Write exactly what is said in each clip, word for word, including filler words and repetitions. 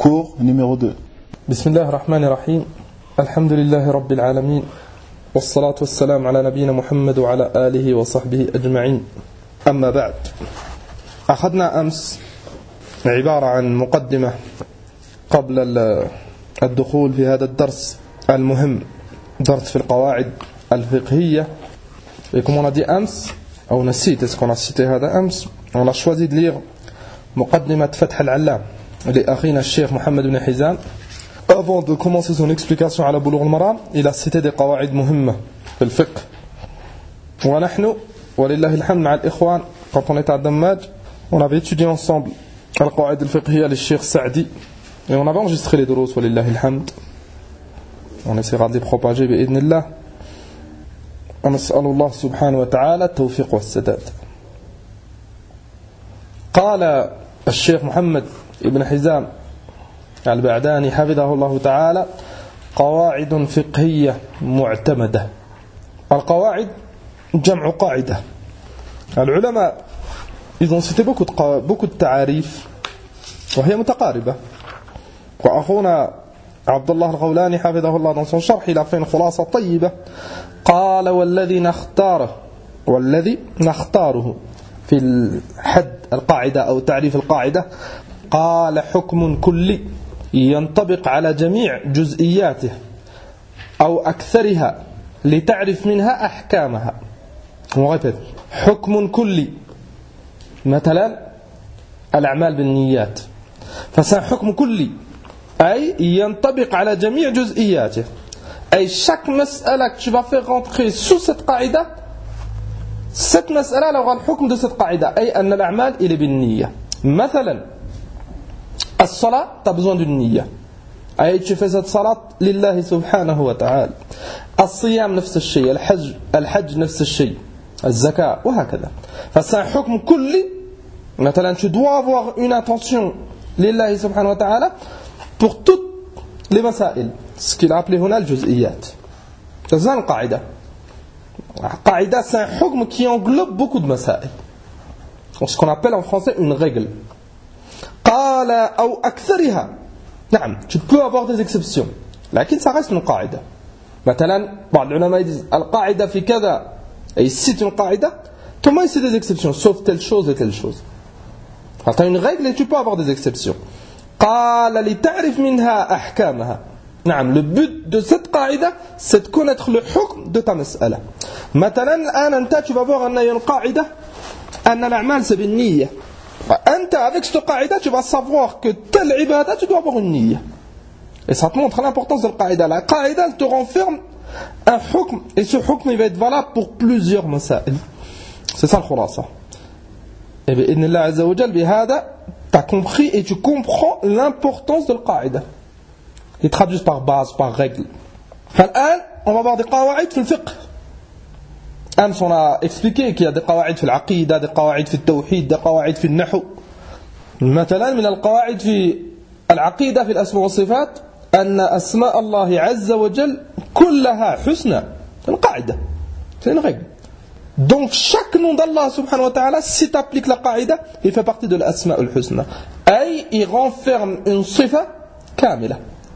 Cours numéro deux. Bismillah ar-Rahman ar-Rahim. Alhamdulillahi Rabbil Alamin. والصلاة والسلام على نبينا محمد وعلى آله وصحبه أجمعين. أما بعد، أخذنا أمس عبارة عن مقدمة قبل الدخول في هذا الدرس المهم، درس في القواعد الفقهية. Et comme on a dit أمس, أو نسيت, est-ce qu'on a cité هذا أمس, on a choisi de lire مقدمة فتح العلام لأخينا الشيخ محمد بن حزام. Avant de commencer son explication à la Boulough al-Maram, il a cité des qawaïd muhimma في الفقه. ونحن ولله الحمد مع الإخوان, quand on était à Dammaj, on avait étudié ensemble القواعد الفقهية للشيخ سعدي, et on avait enregistré les durous ولله الحمد. On essaiera de les propager بإذن الله. ونسأل الله سبحانه وتعالى التوفيق والسداد. قال الشيخ محمد بن حزام البعداني حفظه الله تعالى: قواعد فقهية معتمدة. القواعد جمع قاعدة. العلماء ils ont cité beaucoup de, beaucoup de تعاريف وهي متقاربة. وأخونا عبد الله الغولاني حفظه الله dans son شرح il a fait une خلاصة طيبة. قال: والذي نختاره والذي نختاره في الحد القاعدة أو تعريف القاعدة، قال: حكم كلي ينطبق على جميع جزئياته أو أكثرها لتعرف منها أحكامها. حكم كلي مثلا الأعمال بالنيات، فسان حكم كلي أي ينطبق على جميع جزئياته، أي chaque مسألة que tu vas faire rentrer sous cette قاعدة, cette مسألة elle aura le حكم de cette قاعدة, أي أن الأعمال il est بالنية. مثلا الصلاة, tu as besoin d'une niyyah. أي tu fais cette salat لله سبحانه وتعالى. الصيام نفس الشيء, الحج الحج نفس الشيء, الزكاة وهكذا. فسc'est un حكم كلي. مثلا tu dois avoir une attention لله سبحانه وتعالى pour toutes les مسائل, ce qu'il a appelé هنا الجزئيات. C'est ça une قاعدة. قاعدة c'est un حكم qui englobe beaucoup de مسائل, ce qu'on appelle en français une règle. قال أو أكثرها. نعم, tu peux avoir des exceptions, لكن ça reste une قاعدة. مثلا بعض العلماء disent القاعدة في كذا, et ils citent une قاعدة, tout le monde cite des exceptions sauf telle chose et telle chose. Alors tu as une règle et tu peux avoir des exceptions. قال لتعرف منها أحكامها. نعم, le but de cette قاعدة c'est de connaître le حكم de ta مسألة. مثلا الآن أنت tu vas voir أن une قاعدة أن الأعمال c'est بالنية. أنت avec cette قاعدة tu vas savoir que telle ibada tu dois avoir une niyyah. Et ça te montre l'importance de la قاعدة. La قاعدة elle te renferme un hukm, et ce hukm il va être valable pour plusieurs masail. C'est ça le khulasa. Et بإذن الله عز وجل بهذا tu as compris et tu comprends l'importance de la قاعدة. Ils traduisent par base, par règle. فالآن on va voir des قواعد في الفقه. أمس on a expliqué qu'il y a des قواعد في العقيدة, des قواعد في التوحيد, des قواعد في النحو. مثلا من القواعد في العقيدة في الأسماء والصفات أن أسماء الله عز وجل كلها حسنى. C'est une قاعدة, c'est une règle. Donc chaque nom d'Allah subhanahu wa ta'ala, si tu appliques la قاعدة, il fait partie de l'asma al-husna. أي il renferme une صفة كاملة.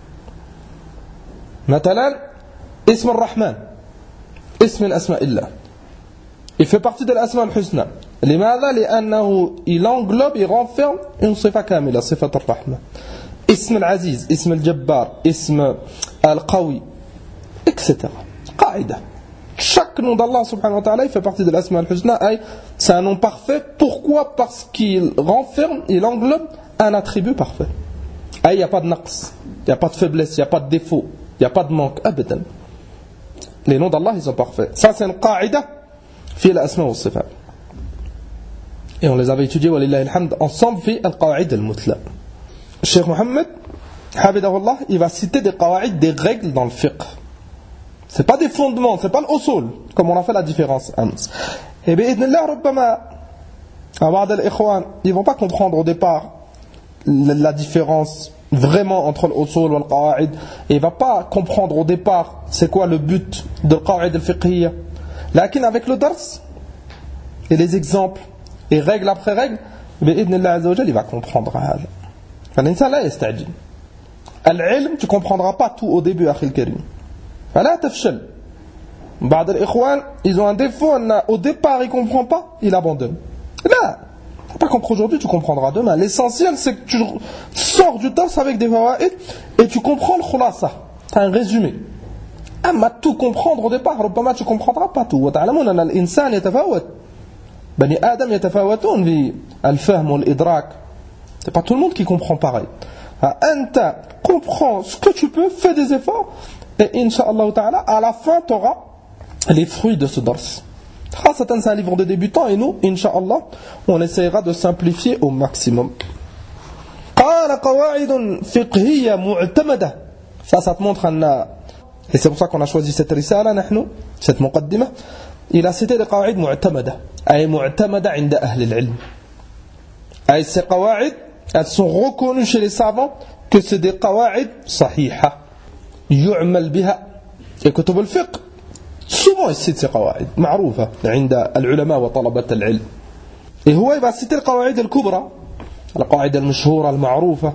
مثلا اسم الرحمن اسم من أسماء الله, il fait partie de l'asma al-husna. لماذا؟ لأنه il englobe, il renferme une صفة كاملة, صفة الرحمة. اسم العزيز, اسم الجبار, اسم القوي, et cetera. قاعدة. Chaque nom d'Allah subhanahu wa ta'ala, il fait partie de l'asma al-husna. C'est un nom parfait. Pourquoi? Parce qu'il renferme, il englobe un attribut parfait. Il n'y a pas de naqs, il n'y a pas de faiblesse, il n'y a pas de défaut, il n'y a pas de manque. Abadan. Les noms d'Allah, ils sont parfaits. Ça, c'est une qaïda fi al-asma wa al-sifat. Et on les avait étudiés, walillahi alhamd, ensemble fi al-qawaïd al-mutla. Cheikh Mohammed, habidahullah, il va citer des qawaïd, des règles dans le fiqh. C'est pas des fondements, c'est pas l'usul, comme on a fait la différence. Et bi'idnillah, rubbama, ba'd al-ikhwan, ils vont pas comprendre au départ la différence vraiment entre l'usul et le qawaïd, et il va pas comprendre au départ c'est quoi le but de qawaïd al-fiqhiyya. Lakin avec le dars et les exemples et règle après règle, bi'idnillah azza wa jalla, il va comprendre هذا. فالإنسان لا يستعجل. العلم tu comprendras pas tout au début أخي الكريم فلا تفشل بعض الإخوان ils ont un défaut au départ il comprend pas il abandonne là pas comprendre aujourd'hui tu comprendras demain l'essentiel c'est que tu sors du dars avec des fawaïd et tu comprends le khulasa t'as un résumé أما tout comprendre au départ ربما tu comprendras pas tout وتعلمون أن الإنسان يتفاوت بني آدم يتفاوتون بالفهم والإدراك c'est pas tout le monde qui comprend pareil أنت comprends ce que tu peux fais des efforts et Inch'Allah ta'ala à la fin tu auras les fruits de ce dars خاصة c'est un livre de débutants et nous Inch'Allah on essaiera de simplifier au maximum قال قواعد فقهية معتمدة ça ça te montre أن et c'est pour ça qu'on a choisi cette risala نحن cette مقدمة il a cité des قواعد معتمدة أي معتمدة عند أهل العلم أي ces قواعد elles sont reconnues chez les savants que c'est des قواعد صحيحة يعمل بها et كتب الفقه souvent il cite ces قواعد معروفة عند العلماء وطلبة العلم et هو il va citer القواعد الكبرى القواعد المشهورة المعروفة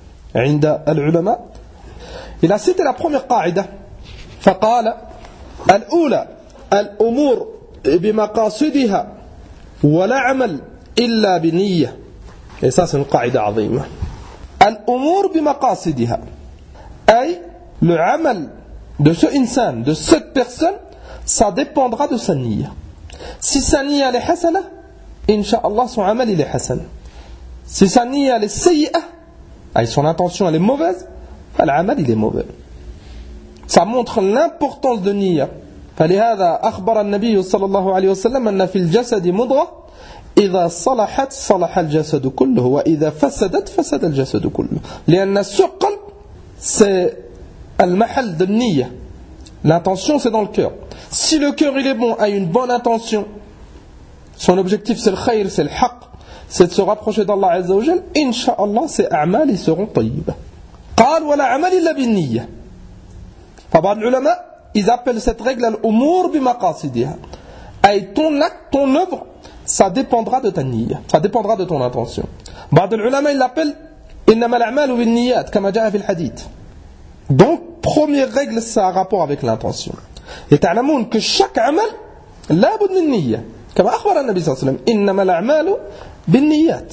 عند العلماء il a cité la première قاعدة فقال الأولى الأمور بمقاصدها ولا عمل إلا بنية et ça c'est une قاعدة عظيمة الأمور بمقاصدها أي le عمل de ce insan de cette personne ça dépendra de sa niya si sa niya est hasana Inch'Allah son amal il est hasan si sa niya est sayyi'a et son intention elle est mauvaise l'amal il est mauvais ça montre l'importance de niya فلهذا أخبر النبي صلى الله عليه وسلم أن في الجسد مضغة إذا صلحت صلح الجسد كله وإذا فسدت فسد الجسد كله لأن السقل c'est المحل de niya l'intention c'est dans le cœur si le cœur il est bon a une bonne intention son objectif c'est le khayr c'est le haqq c'est de se rapprocher d'Allah Azza wa Jal Inch'Allah ses a'mal ils seront tayyibah قال ولا عمل إلا بالنية فبعض العلماء ils appellent cette règle al-umur bimaqasidiha ay ton acte ton œuvre ça dépendra de ta niya ça dépendra de ton intention بعض العلماء ils l'appellent إنما الأعمال بالنيات كما جاء في الحديث donc première règle ça a rapport avec l'intention et تعلمون que chaque عمل لابد من نية كما أخبر النبي صلى الله عليه وسلم إنما الأعمال بالنيات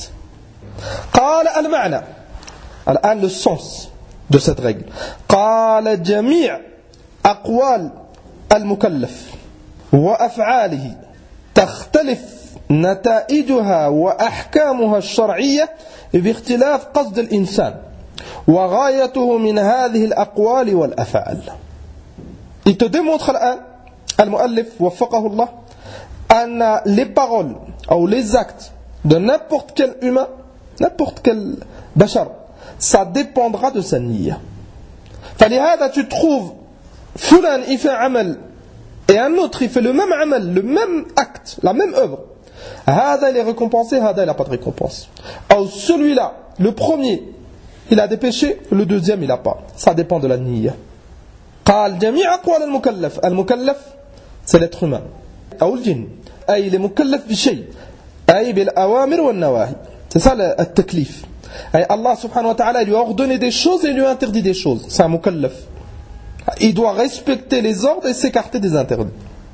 قال المعنى الآن le sens de cette règle قال جميع أقوال المكلف وأفعاله تختلف نتائجها وأحكامها الشرعية باختلاف قصد الإنسان وغايته من هذه الأقوال والأفعال. Il te démontre الآن المؤلف وفقه الله أن les paroles ou les actes de n'importe quel humain, n'importe quel bachar, ça dépendra de sa niya. فلهذا tu trouves fulan il fait un amal et un autre il fait le même amal, le même acte, la même œuvre. هذا il est récompensé, هذا il n'a pas de récompense. Ou celui-là, le premier, il a des péchés, le deuxième il n'a pas. Ça dépend de la niya. قال جميع أقوال المكلف المكلف c'est l'être humain أو الجن أي المكلف بشيء أي بالأوامر والنواهي c'est ça le التكليف أي Allah subhanahu wa ta'ala lui a ordonné des choses et lui a interdit des choses c'est un mukallaf il doit respecter les ordres et s'écarter des interdits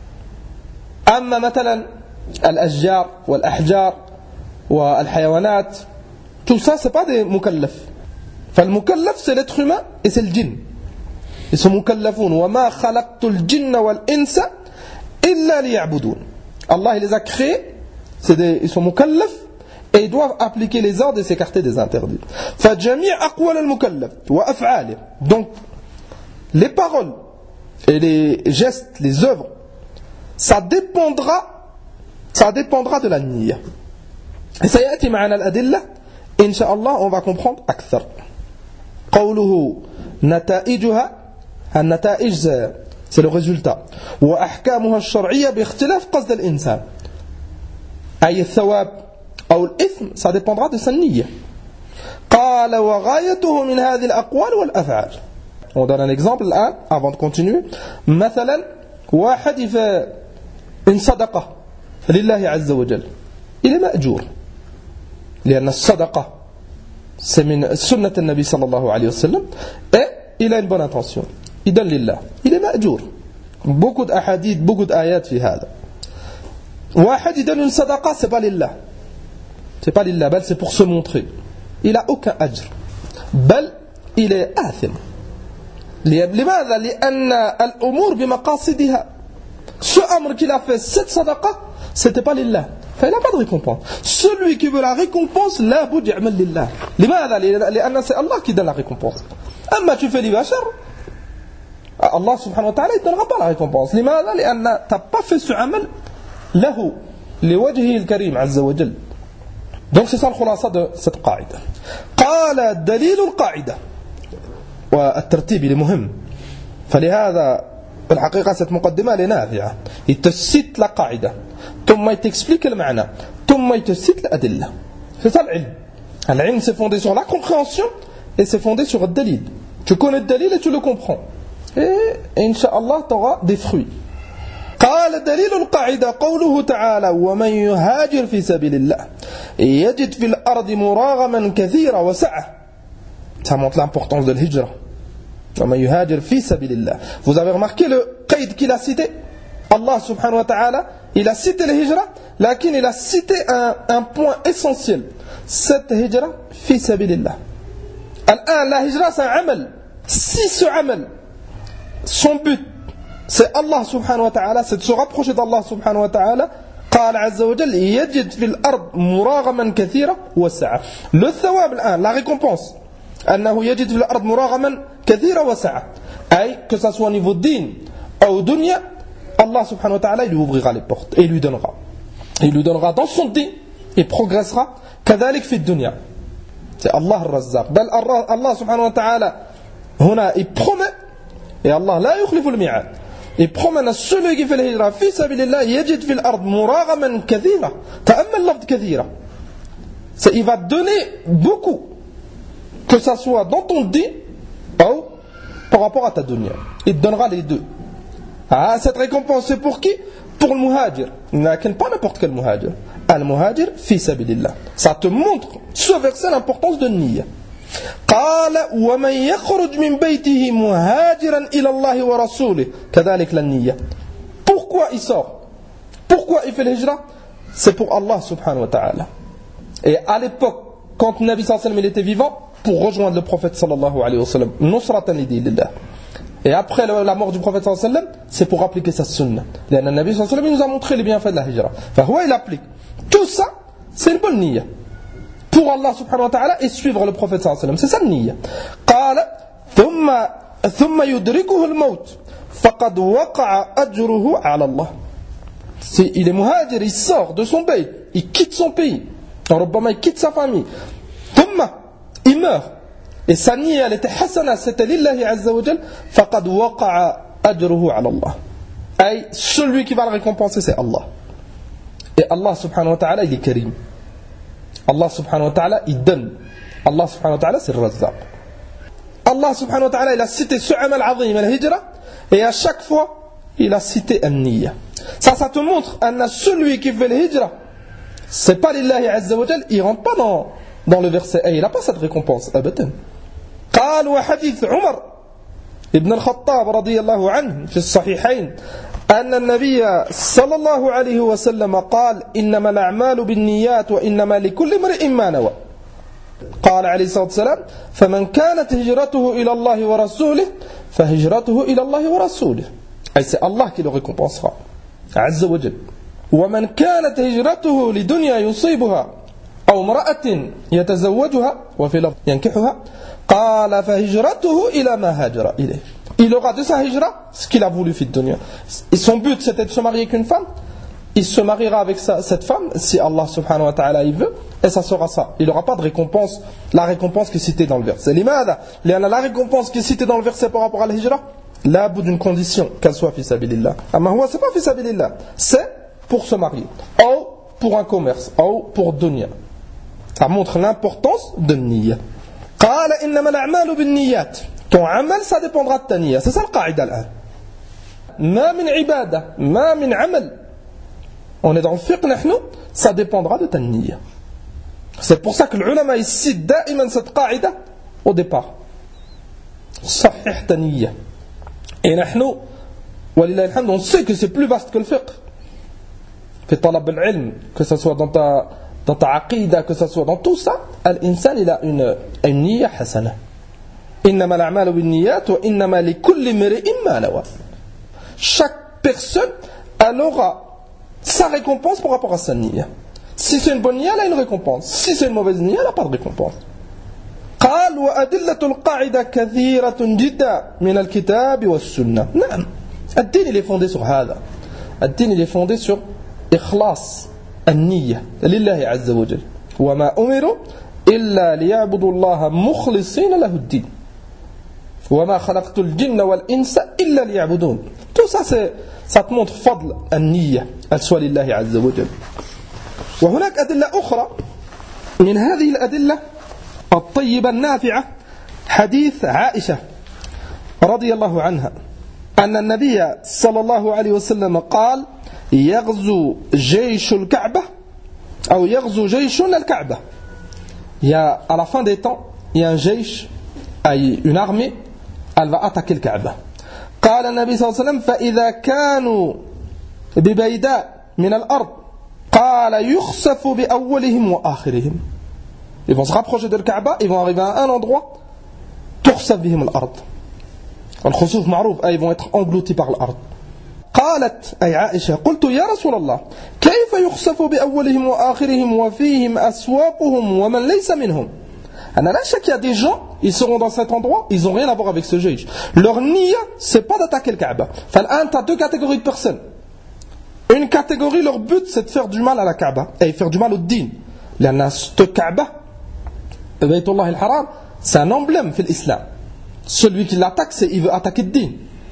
أما مثلا الأشجار والأحجار والحيوانات tout ça c'est pas des mukallaf فالمكلف c'est l'être humain et c'est le djinn ils sont mukallafun wa ma khalaqtul jinna wal insa illa liya'budun Allah il les a créés c'est des, ils sont mukallaf et ils doivent appliquer les ordres et s'écarter des interdits fa jami' aqwal al mukallaf wa af'ali donc les paroles et les gestes les œuvres ça dépendra ça dépendra de la niya et ça yati ma'ana al adilla inshallah on va comprendre akthar qawluhu nataijuha النتائج c'est le résultat وأحكامها الشرعية باختلاف قصد الإنسان أي الثواب أو الإثم ça dépendra de sa niya قال وغايته من هذه الأقوال والأفعال on donne un exemple الآن avant de continuer مثلا واحد يفعل une صدقة لله عز وجل il est مأجور لأن الصدقة c'est min sunnat al-Nabi sallallahu alayhi wa sallam, et il a une bonne intention. Il donne lillah. Il est ma'jour. Beaucoup d'ahadith, beaucoup d'ayat fi hada. Wahad, il donne une sadaqa, c'est pas lillah. C'est pas lillah, bal c'est pour se montrer. Il a aucun ajr. Bal, il est athim. لماذا؟ لأن الأمور بمقاصدها. Ce amr qu'il a fait, cette sadaqa, c'était pas lillah. Il n'a pas de récompense. Celui qui veut la récompense, la boud ya'mal lillah. لماذا؟ لأن c'est Allah qui donne la récompense. أما tu fais l'ibashar, Allah subhanahu wa ta'ala ne donnera pas la récompense. لماذا؟ لأن tu n'as pas fait ce amal له لوجهه الكريم عز وجل. Donc c'est ça le khulasa de cette qaïda. قال دليل القاعدة والترتيب il est مهم. فلهذا الحقيقة cette مقدمة لنافعة. Il te cite la qaïda, ثم il t'explique le معنى, ثم il te cite l'adilla. C'est ça l'ilm. L'ilm c'est fondé sur la compréhension et c'est fondé sur le dalil. Tu connais le dalil et tu le comprends. Et Inch'Allah tu auras des fruits. قال دليل القاعدة قوله تعالى ومن يهاجر في سبيل الله يجد في الأرض مراغما كثيرا وسعة. Ça montre l'importance de l'hijra. ومن يهاجر في سبيل الله. Vous avez remarqué le qaïd qu'il a cité? Allah subhanahu wa ta'ala, il a cité le hijra, lakin il a cité un, un point essentiel. Cette hijra fi sabilillah. Al-an, la hijra c'est un amal. Si ce amal, son but, c'est Allah subhanahu wa ta'ala, c'est de se rapprocher d'Allah subhanahu wa ta'ala. قال عز وجل يجد في الأرض مراغما كثيرا وسعة. Le thawab الآن, la récompense, أنه يجد في الأرض مراغما كثيرا وسعة. أي que ça soit au niveau din ou dunya, Allah subhanahu wa ta'ala il lui ouvrira les portes et il lui donnera. Il lui donnera dans son din et progressera. كذلك في الدنيا. C'est Allah الرزاق. بل Allah subhanahu wa ta'ala هنا il promet, et Allah لا يخلف الميعاد. Il promet à celui qui fait le hijra fi sabilillah yajid fil ard muraghaman kathira. Ta'ammal lafz kathira. C'est il va donner beaucoup, que ça soit dans ton din ou par rapport à ta dunya. Il te donnera les deux. Ah, cette récompense c'est pour qui? Pour le muhajir. Mais pas n'importe quel muhajir. Al muhajir fi sabilillah. Ça te montre ce verset l'importance de niyya. قال ومن يخرج من بيته مهاجرا إلى الله ورسوله كذلك النية. Pourquoi il sort? Pourquoi il fait l'hijra? C'est pour Allah subhanahu wa ta'ala. Et à l'époque, quand le Nabi sallallahu alayhi wa sallam il était vivant, pour rejoindre le prophète sallallahu alayhi wa sallam, nusratan li dinillah. Et après la mort du prophète sallallahu alayhi wa sallam, c'est pour appliquer sa sunna. Le Nabi sallallahu alayhi wa sallam il nous a montré les bienfaits de la hijra. Enfin, il applique. Tout ça, c'est une bonne niyya. Pour Allah subhanahu wa ta'ala et suivre le prophète sallallahu alayhi wa sallam. C'est ça le niyya. قال ثم ثم يدركه الموت فقد وقع أجره على الله. Il est muhajir, il sort de son pays, il quitte son pays. ربما il quitte sa famille. ثم il meurt. Et sa niyya elle était hasana, c'était lillahi azza wa jal. فقد وقع أجره على الله. أي celui qui va le récompenser c'est Allah. Et Allah subhanahu wa ta'ala il est karim. Allah subhanahu wa ta'ala il donne. Allah subhanahu wa ta'ala c'est le razzaq. Allah subhanahu wa ta'ala il a cité ce amal azim al-hijra et à chaque fois il a cité an-niyya. Ça ça te montre que celui qui fait le hijra c'est pas lillahi azza wa jal, il rentre pas dans dans le verset et il n'a pas cette récompense abadan. قال وحديث عمر ابن الخطاب رضي الله عنه في الصحيحين أن النبي صلى الله عليه وسلم قال إنما الأعمال بالنيات وإنما لكل امرئ ما نوى. قال عليه الصلاة والسلام فمن كانت هجرته إلى الله ورسوله فهجرته إلى الله ورسوله. أي c'est Allah qui le récompensera عز وجل. ومن كانت هجرته لدنيا يصيبها أو امرأة يتزوجها وفي لفظ ينكحها قال فهجرته إلى ما هاجر إليه. Il aura de sa hijra ce qu'il a voulu faire de dunya. Et son but c'était de se marier avec une femme. Il se mariera avec sa, cette femme si Allah subhanahu wa ta'ala il veut. Et ça sera ça. Il n'aura pas de récompense. La récompense qui est citée dans le verset. L'imada, la récompense qui est citée dans le verset par rapport à la hijra, là, au bout d'une condition qu'elle soit fi sabilillah. Amma c'est pas fi sabilillah. C'est pour se marier. Ou pour un commerce. Ou pour dunya. Ça montre l'importance de niyya. قال إنما الأعمال بالنيات. Ton amal, ça dépendra de ta niyya. C'est ça le qaïda l'an. Ma min ibada, ma min amal. On est dans le fiqh, ça dépendra de ta niyya. C'est pour ça que l'ulama ils citent da'iman cette qaïda au départ. Sahih taniyya. Et nous, walillahi alhamd, on sait que c'est plus vaste que le fiqh. Fait talab al-ilm, que ce soit dans ta, dans ta aqida, que ce soit dans tout ça, l'insan il a une, une niyya hasana. Innama al-a'malu bin niyyat wa innama li kulli mri'in ma nawa. Chaque personne elle aura sa récompense par rapport à sa niyya. Si c'est une bonne niyya, elle a une récompense. Si c'est une mauvaise niyya, elle n'a pas de récompense. قال وأدلة القاعدة كثيرة جدا من الكتاب والسنة. نعم. الدين il est fondé sur هذا. الدين il est fondé sur إخلاص النية لله عز وجل. وما أمروا إلا ليعبدوا الله مخلصين له الدين. وما خلقت الجن والإنس إلا ليعبدون. Tout ça c'est ça te montre فضل النية السوى لله عز وجل. وهناك أدلة أخرى من هذه الأدلة الطيبة النافعة حديث عائشة رضي الله عنها أن النبي صلى الله عليه وسلم قال يغزو جيش الكعبة أو يغزو جيش الكعبة. Il y a à la fin des temps il y a un جيش أي une armée elle va attaquer le Kaaba. قال النبي صلى الله عليه وسلم فإذا كانوا ببيداء من الأرض قال يخسف بأولهم وآخرهم. Ils vont se rapprocher de le Kaaba, ils vont arriver à un endroit تخسف بهم الأرض. الخسوف معروف أي ils vont être engloutis par l'ard. قالت أي عائشة قلت يا رسول الله كيف يخسف بأولهم وآخرهم وفيهم أسواقهم ومن ليس منهم. أنا لا شك qu'il y a des gens ils seront dans cet endroit ils n'ont rien à voir avec ce juge. Leur niya c'est pas d'attaquer le Kaaba. فالآن tu as deux catégories de personnes. Une catégorie leur but c'est de faire du mal à la Kaaba et faire du mal au din. لأن ce Kaaba بيت الله الحرام c'est un emblème في l'islam. Celui qui l'attaque c'est il veut attaquer le din.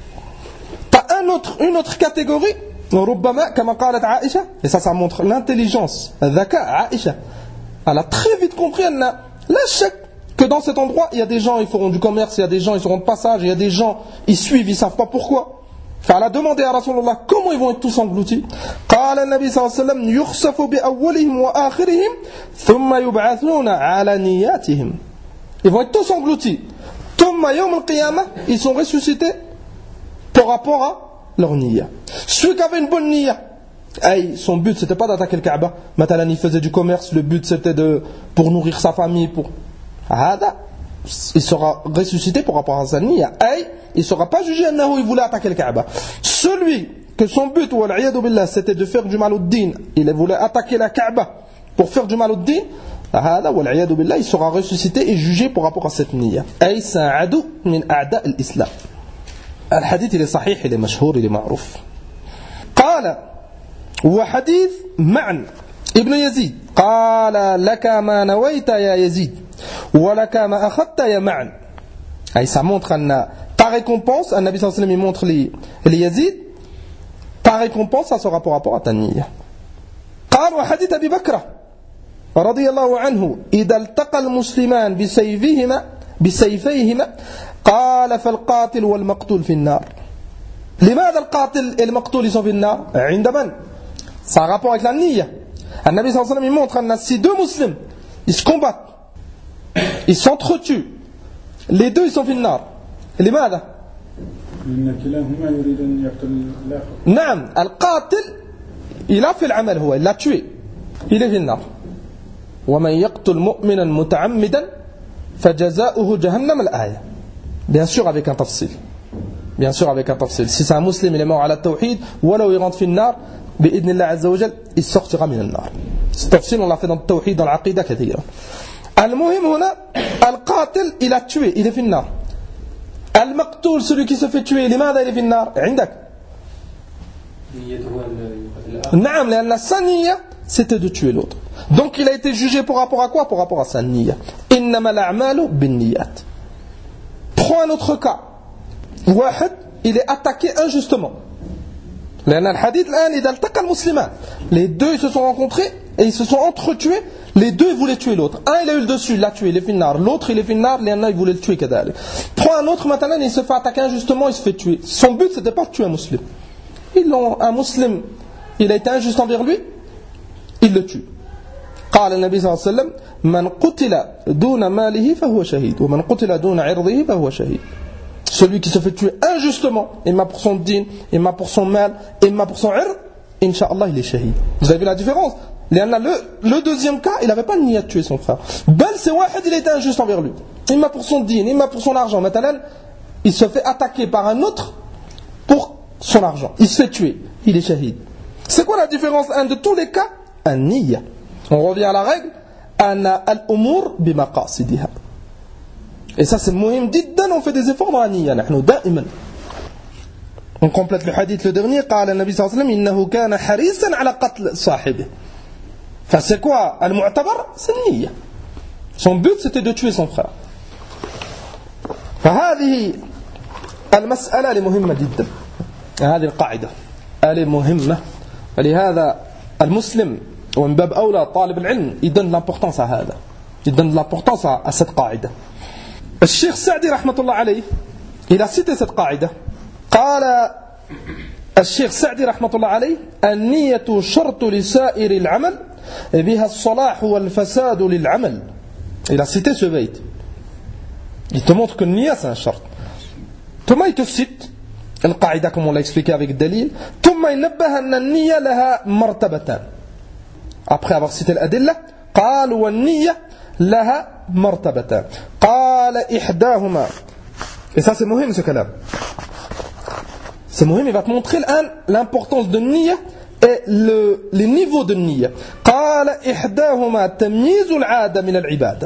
T'as un autre, une autre catégorie ربما كما قالت عائشة et ça ça montre l'intelligence الذكاء عائشة elle a très vite compris أن لا شك que dans cet endroit il y a des gens ils feront du commerce, il y a des gens ils seront de passage, il y a des gens ils suivent, ils savent pas pourquoi. Elle a demandé à Rasulullah comment ils vont être tous engloutis. قال النبي صلى الله عليه وسلم يخسف بأولهم وآخرهم ثم يبعثون على نياتهم. Ils vont être tous engloutis. ثم يوم القيامة ils sont ressuscités par rapport à leur niyya. Celui qui avait une bonne niyya, hey, son but c'était pas d'attaquer le Kaaba. Maintenant il faisait du commerce, le but c'était de pour nourrir sa famille, pour هذا il sera ressuscité par rapport à sa niyya. Hey, il ne sera pas jugé annahu il voulait attaquer le Kaaba. Celui que son but wal iyadu billah c'était de faire du mal au din, il voulait attaquer la Kaaba pour faire du mal au din, هذا wal iyadu billah il sera ressuscité et jugé par rapport à cette niyya. Hey, c'est un adu min a'da' al-islam. الحديث اللي صحيح اللي مشهور اللي معروف. قال وحديث معن ابن يزيد قال لك ما نويت يا يزيد ولك ما أخذت يا معن. أي ça montre أن ta récompense, النبي صلى الله عليه وسلم montre لي ليزيد ta récompense ça sera par rapport à ta niyya. قال وحديث أبي بكر رضي الله عنه إذا التقى المسلمان بسيفهما بسيفيهما قال فالقاتل والمقتول في النار. لماذا القاتل et le مقتول ils sont في النار عند من؟ ça a rapport avec la niyya. النبي صلى الله عليه وسلم il montre أن si deux musulmans ils se combattent ils s'entretuent les deux ils sont في النار. لماذا؟ لأن كلاهما يريد أن يقتل الآخر. نعم القاتل il a fait العمل هو il l'a tué il est في النار. ومن يقتل مؤمنا متعمدا فجزاؤه جهنم الآية. Bien sûr avec un tafsil. Bien sûr avec un tafsil. Si c'est un musulman il est mort à la tawhid, ولو il rentre في النار بإذن الله عز وجل il sortira من النار. Ce tafsil on l'a fait dans le tawhid dans l'aqida كثيرا. المهم هنا القاتل il a tué il est في النار. المقتول celui qui se fait tuer لماذا il est في النار عندك؟ نعم لأن sa niyya c'était de tuer l'autre. Donc il a été jugé par rapport à quoi? Par rapport à sa niyya. إنما الأعمال بالنيات. Prends un autre cas. واحد il est attaqué injustement. لأن الحديث الآن إذا التقى المسلمان les deux ils se sont rencontrés et ils se sont entretués. Les deux voulaient tuer l'autre. Un il a eu le dessus, il l'a tué, il est finnar. L'autre il est finnar, l'un il voulait le tuer كذلك. Prends un autre maintenant, il se fait attaquer injustement, il se fait tuer. Son but c'était pas de tuer un musulman. Ils l'ont, un musulman, il a été injuste envers lui, il le tue. قال النبي صلى الله عليه وسلم من قتل دون ماله فهو شهيد ومن قتل دون عرضه فهو شهيد. Celui qui se fait tuer injustement, imma pour son din, imma pour son mal, imma pour son ird, Inch'Allah il est shahid. Vous avez vu la différence? Le, le deuxième cas, il n'avait pas le niyyat de tuer son frère. Ben c'est wahid, il était injuste envers lui. Imma pour son din, imma pour son argent. Maintenant, il se fait attaquer par un autre pour son argent. Il se fait tuer, il est shahid. C'est quoi la différence? Un de tous les cas, un niyya. On revient à la règle, ana al-umur bimaqasidiha. Et ça c'est muhim diddan, on fait des efforts dans la niyya, nahnu da'iman. On complète le hadith le dernier, قال النبي صلى الله عليه وسلم إنه كان حريصا على قتل صاحبه. Enfin c'est quoi? Al-mu'tabar, c'est le niyya. Son but c'était de tuer son frère. فهذه المسألة مهمة جدا. هذه القاعدة elle مهمة. ولهذا المسلم ومن باب أولى طالب العلم il donne l'importance à هذا. Il donne l'importance à, à cette قاعدة. الشيخ سعدي رحمة الله عليه il a cité cette قاعدة. قال الشيخ سعدي رحمة الله عليه النية شرط لسائر العمل بها الصلاح والفساد للعمل. Il a cité ce bayt. Il te montre que le niya c'est un shart. ثم il te cite القاعدة comme on l'a expliqué avec الدليل. ثم ينبه أن النية لها مرتبتان. Après avoir cité الأدلة قال والنية لها مرتبتان. قال إحداهما. Et ça c'est مهم ce كلام. C'est مهم, il va te montrer l'importance de niyya et le, les niveaux de niyya. قال إحداهما تمييز العادة من العبادة.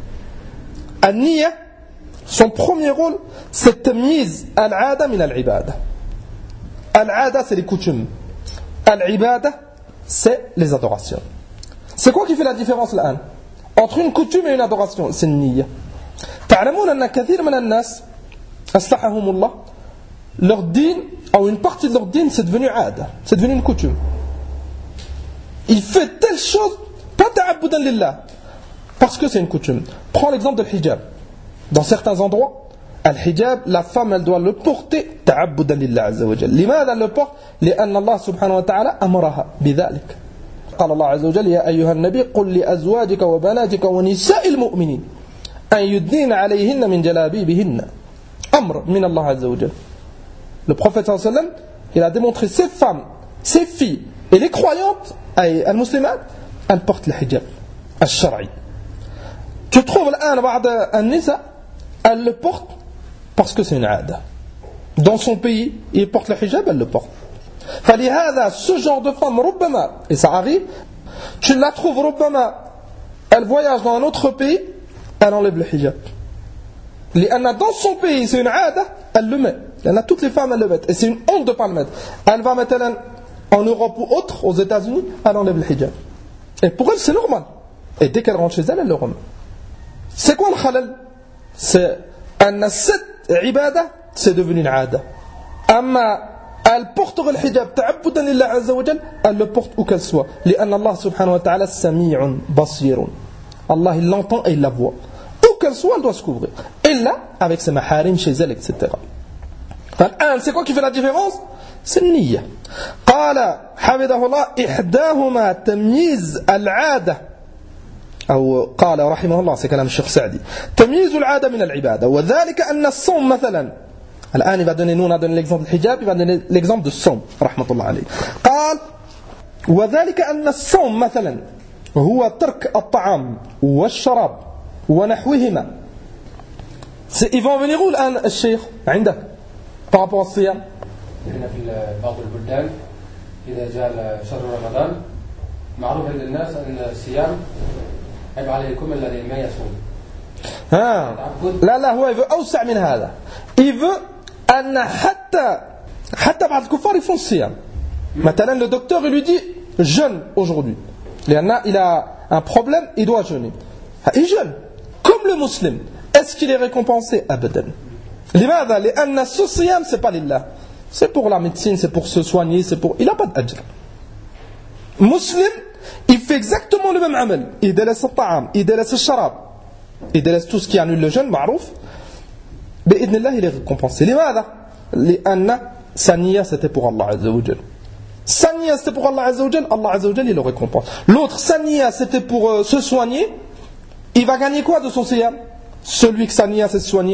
النية son premier rôle c'est تمييز العادة من العبادة. العادة c'est les coutumes. العبادة c'est les adorations. C'est quoi qui fait la différence الآن entre une coutume et une adoration? C'est النية. تعلمون أن كثير من الناس أصلحهم الله leur din, ou une partie de leur din, c'est devenu aada, c'est devenu une coutume. Il fait telle chose, pas ta'abbudan lillah, parce que c'est une coutume. Prends l'exemple de l'hijab. Dans certains endroits, al-hijab, la femme, elle doit le porter ta'abbudan lillah azza wa jalla. لماذا elle le porte? لأن الله سبحانه وتعالى أمرها بذلك. قال الله عز وجل يا أيها النبي قل لأزواجك وبناتك ونساء المؤمنين أن يدنين عليهن من جلابيبهن. أمر من الله عز وجل. Le prophète sallallahu alayhi wa sallam, il a démontré ses femmes, ses filles et les croyantes, les musulmanes, elles portent le hijab, le shari. Tu trouves un nisa, elle le porte parce que c'est une aada. Dans son pays, il porte le hijab, elle le porte. فلهذا ce genre de femme, ربما, et ça arrive, tu la trouves ربما, elle voyage dans un autre pays, elle enlève le hijab. لأن dans son pays, c'est une aada, elle le met. Là, toutes les femmes elles le mettent. Et c'est une honte de ne pas le mettre. Elle va mettre en Europe ou autre, aux États-Unis, elle enlève le hijab. Et pour elle, c'est normal. Et dès qu'elle rentre chez elle, elle le remet. C'est quoi le khalal? C'est un cette ibada, c'est devenu une aada. Amma, elle porte le hijab, ta'abbudan lillah azza wa jal, elle le porte où qu'elle soit. لأن Allah subhanahu wa ta'ala sami'un basirun. Allah, il l'entend et il la voit. Où qu'elle soit, elle doit se couvrir. Et là, avec ses maharim chez elle, et cetera. فالآن c'est quoi qui fait la différence? C'est le niyya. قال حفظه الله إحداهما تمييز العادة أو قال رحمه الله c'est كلام الشيخ سعدي تمييز العادة من العبادة وذلك أن الصوم مثلا الآن il va donner nous on a donné l'exemple du hijab il va donner l'exemple de الصوم رحمة الله عليه قال وذلك أن الصوم مثلا هو ترك الطعام والشراب ونحوهما. ils vont venir où الآن الشيخ عندك par rapport au siyam? هنا في بعض البلدان إذا جاء شهر رمضان معروف عند الناس أن الصيام عيب عليكم الذي ما يصوم. ها لا لا هو يveut أوسع من هذا. Il veut أن حتى حتى بعض الكفار يفون الصيام. مثلا le docteur il lui dit jeûne aujourd'hui. لأن il a un problème il doit jeûner. Il jeûne comme le musulman. Est-ce qu'il est récompensé? أبدا. لماذا؟ لأن ce siyam c'est pas lillah. C'est pour la médecine, c'est pour se soigner, c'est pour... Il n'a pas d'ajr. Muslim, il fait exactement le même amal. Il délaisse le ta'am, il délaisse le sharab, il délaisse tout ce qui annule le jeûne, ma'rouf. بإذن الله il est récompensé. لماذا؟ لأن sa niya c'était pour Allah azza wa jalla. Sa niya c'était pour Allah Azza wa Jal, Allah Azza wa Jal il le récompense. L'autre, sa niya c'était pour euh, se soigner, il va gagner quoi de son siyam? Celui que sa niya c'est se soigner.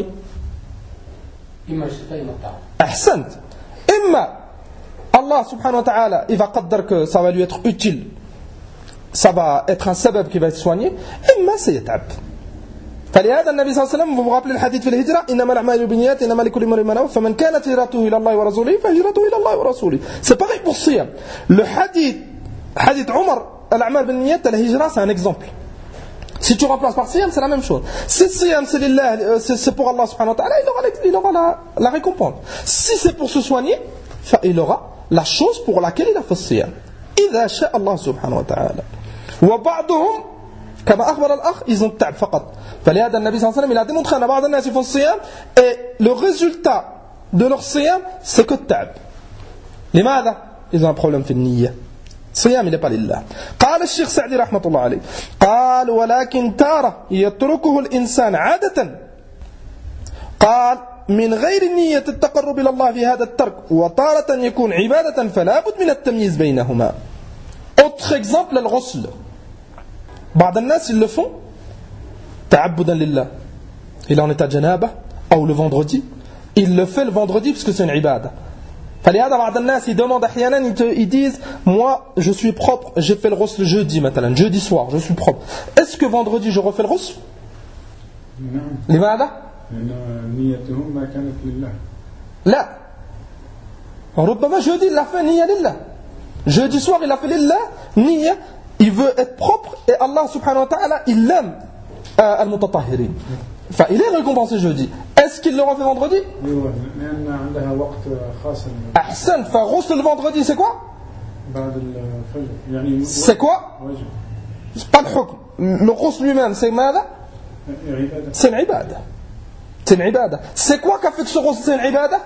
Ahsant. Imma Allah subhanahu wa ta'ala il va qaddar que ça va lui être utile, ça va être un sabab qui va être soigné. Imma c'est yat'ab. فلهذا النبي صلى الله عليه وسلم vous vous rappelez le hadith في الهجرة إنما الأعمال بالنيات إنما لكل امرئ ما نوى فمن كانت هجرته إلى الله ورسوله فهجرته إلى الله ورسوله. C'est pareil pour siyam. Le hadith hadith Omar الأعمال بالنيات la hijra c'est un exemple. Si tu remplaces par siyam c'est la même chose. Si siyam c'est lillah, c'est pour Allah subhanahu wa ta'ala, il aura, il aura la, la récompense. Si c'est pour se soigner, il aura la chose pour laquelle il a fait siyam. إذا شاء الله سبحانه وتعالى. وبعضهم كما أخبر الأخ ils ont تعب فقط. فلهذا النبي صلى الله عليه وسلم il a démontré أن بعض الناس يفعلون الصيام et le résultat de leur صيام c'est que التعب. لماذا؟ ils ont un problème في النية. صيام il n'est pas لله. قال الشيخ سعدي رحمة الله عليه قال ولكن تارة يتركه الإنسان عادة قال من غير نية التقرب إلى الله في هذا الترك وتارة يكون عبادة فلا بد من التمييز بينهما. Autre exemple الغسل. بعض الناس ils le font تعبدا لله. Il est en état de janaba ou le vendredi, il le fait le vendredi parce que c'est une ibada. فلهذا بعض الناس ils demandent احيانا ils disent moi je suis propre, j'ai fait le ghusl jeudi مثلا, jeudi soir je suis propre. Est-ce que vendredi je refais le ghusl? لماذا؟ نيتهم ما كانت لله. لا. ربما jeudi il a fait نية لله. Jeudi soir il a fait لله نية, il veut être propre et Allah subhanahu wa ta'ala il aime euh, al-mutatahhirin. Enfin, il est récompensé jeudi. Est-ce qu'il le refait vendredi? Ahsan, fa ghusl le vendredi, c'est quoi? C'est quoi? Pas le hukm. Le ghusl lui-même, c'est mada? C'est une ibada. C'est une ibada. C'est quoi qu'a fait que ce ghusl, c'est une ibada?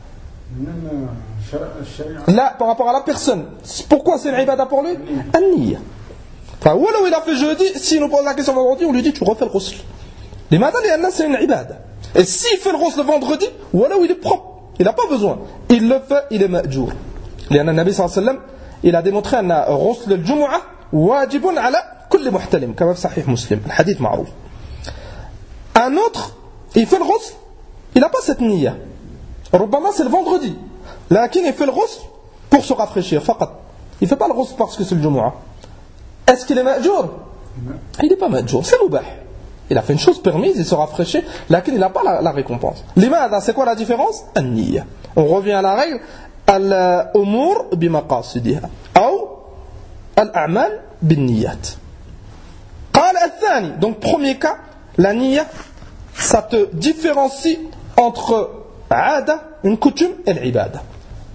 Là, par rapport à la personne. Pourquoi c'est une ibada pour lui? An-niyya. Enfin, ou alors il a fait jeudi, si nous pose la question vendredi, on lui dit tu refais le ghusl. لماذا؟ لأن c'est une ibada. Et s'il fait le ghusl le vendredi, ou alors il est propre, il n'a pas besoin. Il le fait, il est ma'jour. لأن النبي صلى الله عليه وسلم il a démontré أن غسل الجمعة واجب على كل محتلم كما في صحيح مسلم. الحديث معروف. Un autre, il fait le ghusl, il n'a pas cette niyya. ربما c'est le vendredi. لكن il fait le ghusl pour se rafraîchir. فقط. Il ne fait pas le ghusl parce que c'est le jumu'ah. Est-ce qu'il est ma'jour? Il n'est pas ma'jour, c'est mubah. Il a fait une chose permise, il se rafraîchit, laquelle il n'a pas la, la récompense. L'imada, c'est quoi la différence? An-niyya. On revient à la règle al-umur bimaqasidiha ou al-a'mal bin-niyyat. Qala al-thani. Donc premier cas, la niyya, ça te différencie entre ada, une coutume, et l'ibada.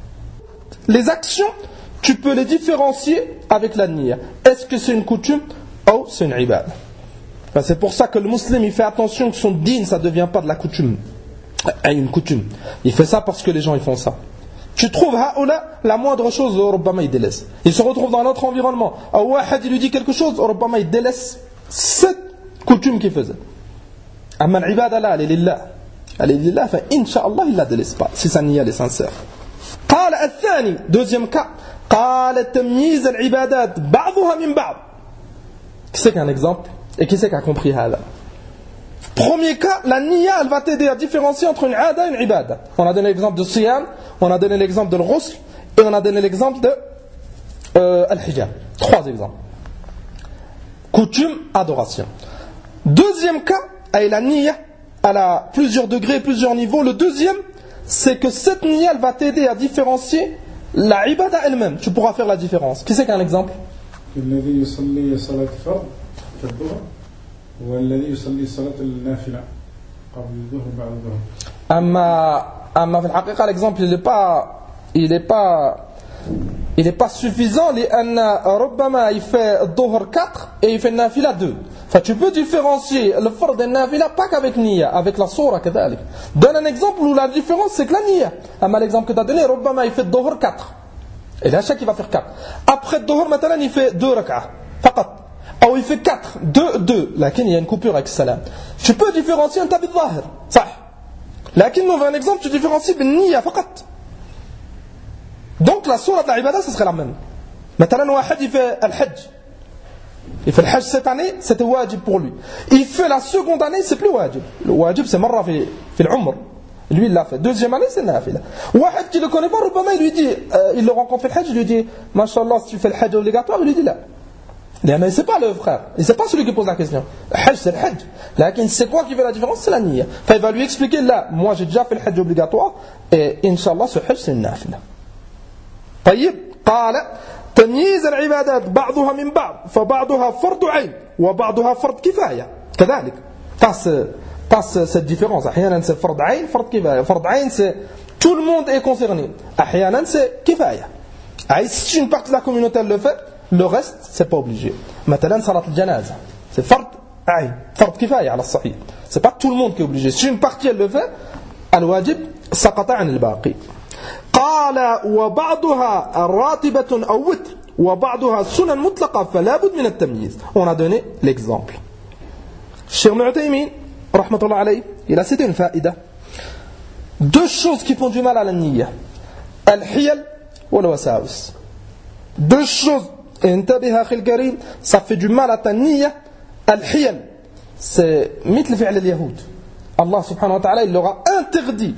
Les actions, tu peux les différencier avec la niyya. Est-ce que c'est une coutume ou c'est une ibada? Enfin, c'est pour ça que le musulman il fait attention que son din ça ne devient pas de la coutume, à une coutume. Il fait ça parce que les gens ils font ça. Tu trouves haoula, la moindre chose, Rabbama il délaisse. Il se retrouve dans notre environnement. Ou wahad il lui dit quelque chose, Rabbama il délaisse cette coutume qu'il faisait. Amma l'ibada là, elle est lillah. Elle est lillah, fa incha'Allah il la délaisse pas, si sa niyya est sincère. قال الثاني, deuxième cas, قال تمييز العبادات بعضها من بعض. Qui c'est qu'un exemple? Et qui c'est qui a compris hada? Premier cas, la niyya, elle va t'aider à différencier entre une ada et une ibada. On a donné l'exemple de siyam, on a donné l'exemple de l'ghusl, et on a donné l'exemple de euh, al-hijab. Trois exemples. Coutume, adoration. Deuxième cas, et la niyya, elle a plusieurs degrés, plusieurs niveaux. Le deuxième, c'est que cette niyya, elle va t'aider à différencier la ibada elle-même. Tu pourras faire la différence. Qui c'est qui a un exemple? والذي يصلي صلاة النافلة قبل الظهر بعد الظهر. أما أما في الحقيقة l'exemple il est pas il est pas il est pas suffisant لأن ربما il fait الظهر quatre et il fait النافلة deux. Enfin tu peux différencier le fard et le nafila pas qu'avec niyya, avec la sourate كذلك. Donne un exemple où la différence c'est que la niyya. أما l'exemple que tu as donné ربما il fait الظهر quatre. Et là chaque il va faire quatre. Après الظهر مثلا il fait deux rak'ah فقط. Ou il fait quatre, deux, deux. Lakin il y a une coupure avec salam. Tu peux différencier un tabi zahir. Sah. Lakin on veut un exemple, tu différencies bin niyya faqat. Donc la sourate de l'ibada, ce serait la même. مثلا واحد يفعل الحج il fait le hajj cette année c'était wajib pour lui il fait la seconde année c'est plus wajib le wajib c'est مرة في في العمر lui il l'a fait deuxième année c'est nafila واحد qui le connaît pas ربما il lui dit euh, il le rencontre في الحج il lui dit machallah si tu fais le hajj obligatoire il lui dit là mais c'est pas le frère et c'est pas celui qui pose la question le hajj c'est le hajj lakin c'est quoi qui fait la différence c'est la niyya enfin il va lui expliquer là moi j'ai déjà fait le hajj obligatoire et inchallah ce hajj c'est une nafila طيب قال تمييز العبادات بعضها من بعض فبعضها فرض عين وبعضها فرض كفاية كذلك passe passe cette différence أحيانا c'est فرض عين فرض كفاية فرض عين c'est tout le monde est concerné أحيانا c'est كفاية si une partie de la communauté le fait le reste c'est pas obligé مثلا صلاة الجنازة c'est فرض عين فرض كفاية على الصحيح c'est pas tout le monde qui est obligé si une partie elle le fait الواجب سقط عن الباقي قال وبعضها راتبة أو وتر وبعضها سنن مطلقة فلا بد من التمييز. On a donné l'exemple. Cheikh Ibn Uthaymin رحمة الله عليه il a cité une faïda. Deux choses qui font du mal à la niyya. الحيل والوساوس. Deux choses. انتبه أخي الكريم ça fait du mal à ta niyya. الحيل c'est مثل فعل اليهود. Allah subhanahu wa ta'ala il leur a interdit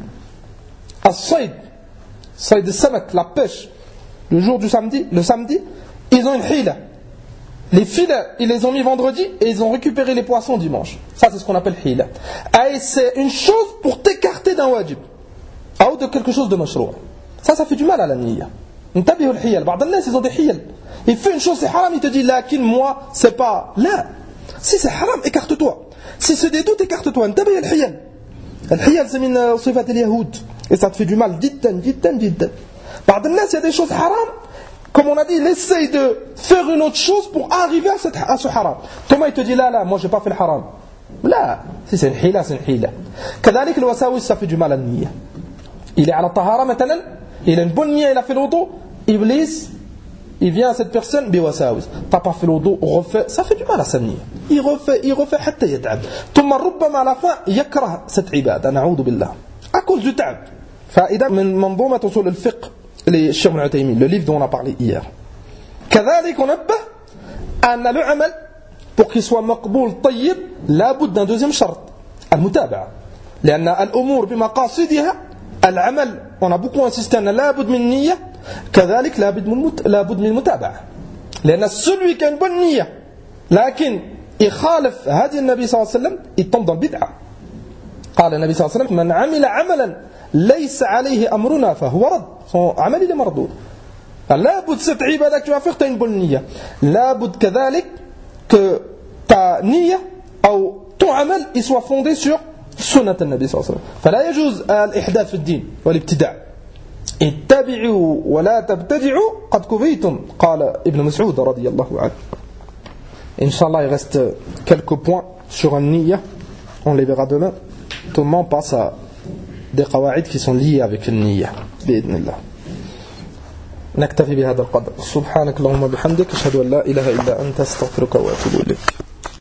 الصيد صيد السمك la pêche le jour du samedi le samedi ils ont une hila les filets ils les ont mis vendredi et ils ont récupéré les poissons dimanche ça c'est ce qu'on appelle hila et c'est une chose pour t'écarter d'un wajib ou de quelque chose de mashrou' ça ça fait du mal à la niyya انتبهوا الحيل بعض الناس ils ont des hiyal il fait une chose c'est haram il te dit lakin moi c'est pas là si c'est haram écarte-toi si c'est des doutes écarte-toi انتبه الحيل الحيل c'est من صفات اليهود et ça te fait du mal جدا جدا جدا بعض الناس il y a des choses haram comme on a dit il essaye de faire une autre chose pour arriver à, cette, à ce haram Thomas il te dit là là moi j'ai pas fait le haram là si c'est une hila c'est une hila كذلك الوساوس ça fait du mal à la niyya il est à la tahara مثلا il a une bonne niyya il a fait le wudu Iblis il vient à cette personne بوساوس t'as pas fait le wudu refait ça fait du mal à sa niyya il refait il refait حتى يتعب ثم ربما à la fin يكره cette عبادة نعوذ بالله à cause du تعب فائدة من منظومة أصول الفقه للشيخ ابن عثيمين le livre dont on a parlé hier كذلك نبه أن العمل pour qu'il soit مقبول طيب لابد d'un deuxième شرط المتابعة لأن الأمور بمقاصدها العمل on a beaucoup insisté أن لابد من نية كذلك لابد من لابد من المتابعة لأن celui qui a une bonne نية لكن يخالف هدي النبي صلى الله عليه وسلم يتم dans البدعة قال النبي صلى الله عليه وسلم من عمل عملا ليس عليه أمرنا فهو رد son عمل il est مردود لابد cette عبادة que tu vas faire tu as une bonne نية لابد كذلك que ta نية أو ton عمل il soit fondé sur سنة النبي صلى الله عليه وسلم فلا يجوز الإحداث في الدين والابتداع اتبعوا ولا تبتدعوا قد كفيتم قال ابن مسعود رضي الله عنه. Inch'Allah il reste quelques points sur un niyya on les verra demain. Tout le monde passe à des qawaïd qui sont liés avec le niyya بإذن الله. نكتفي بهذا القدر. سبحانك اللهم وبحمدك أشهد أن لا إله إلا أنت أستغفرك وأتوب إليك.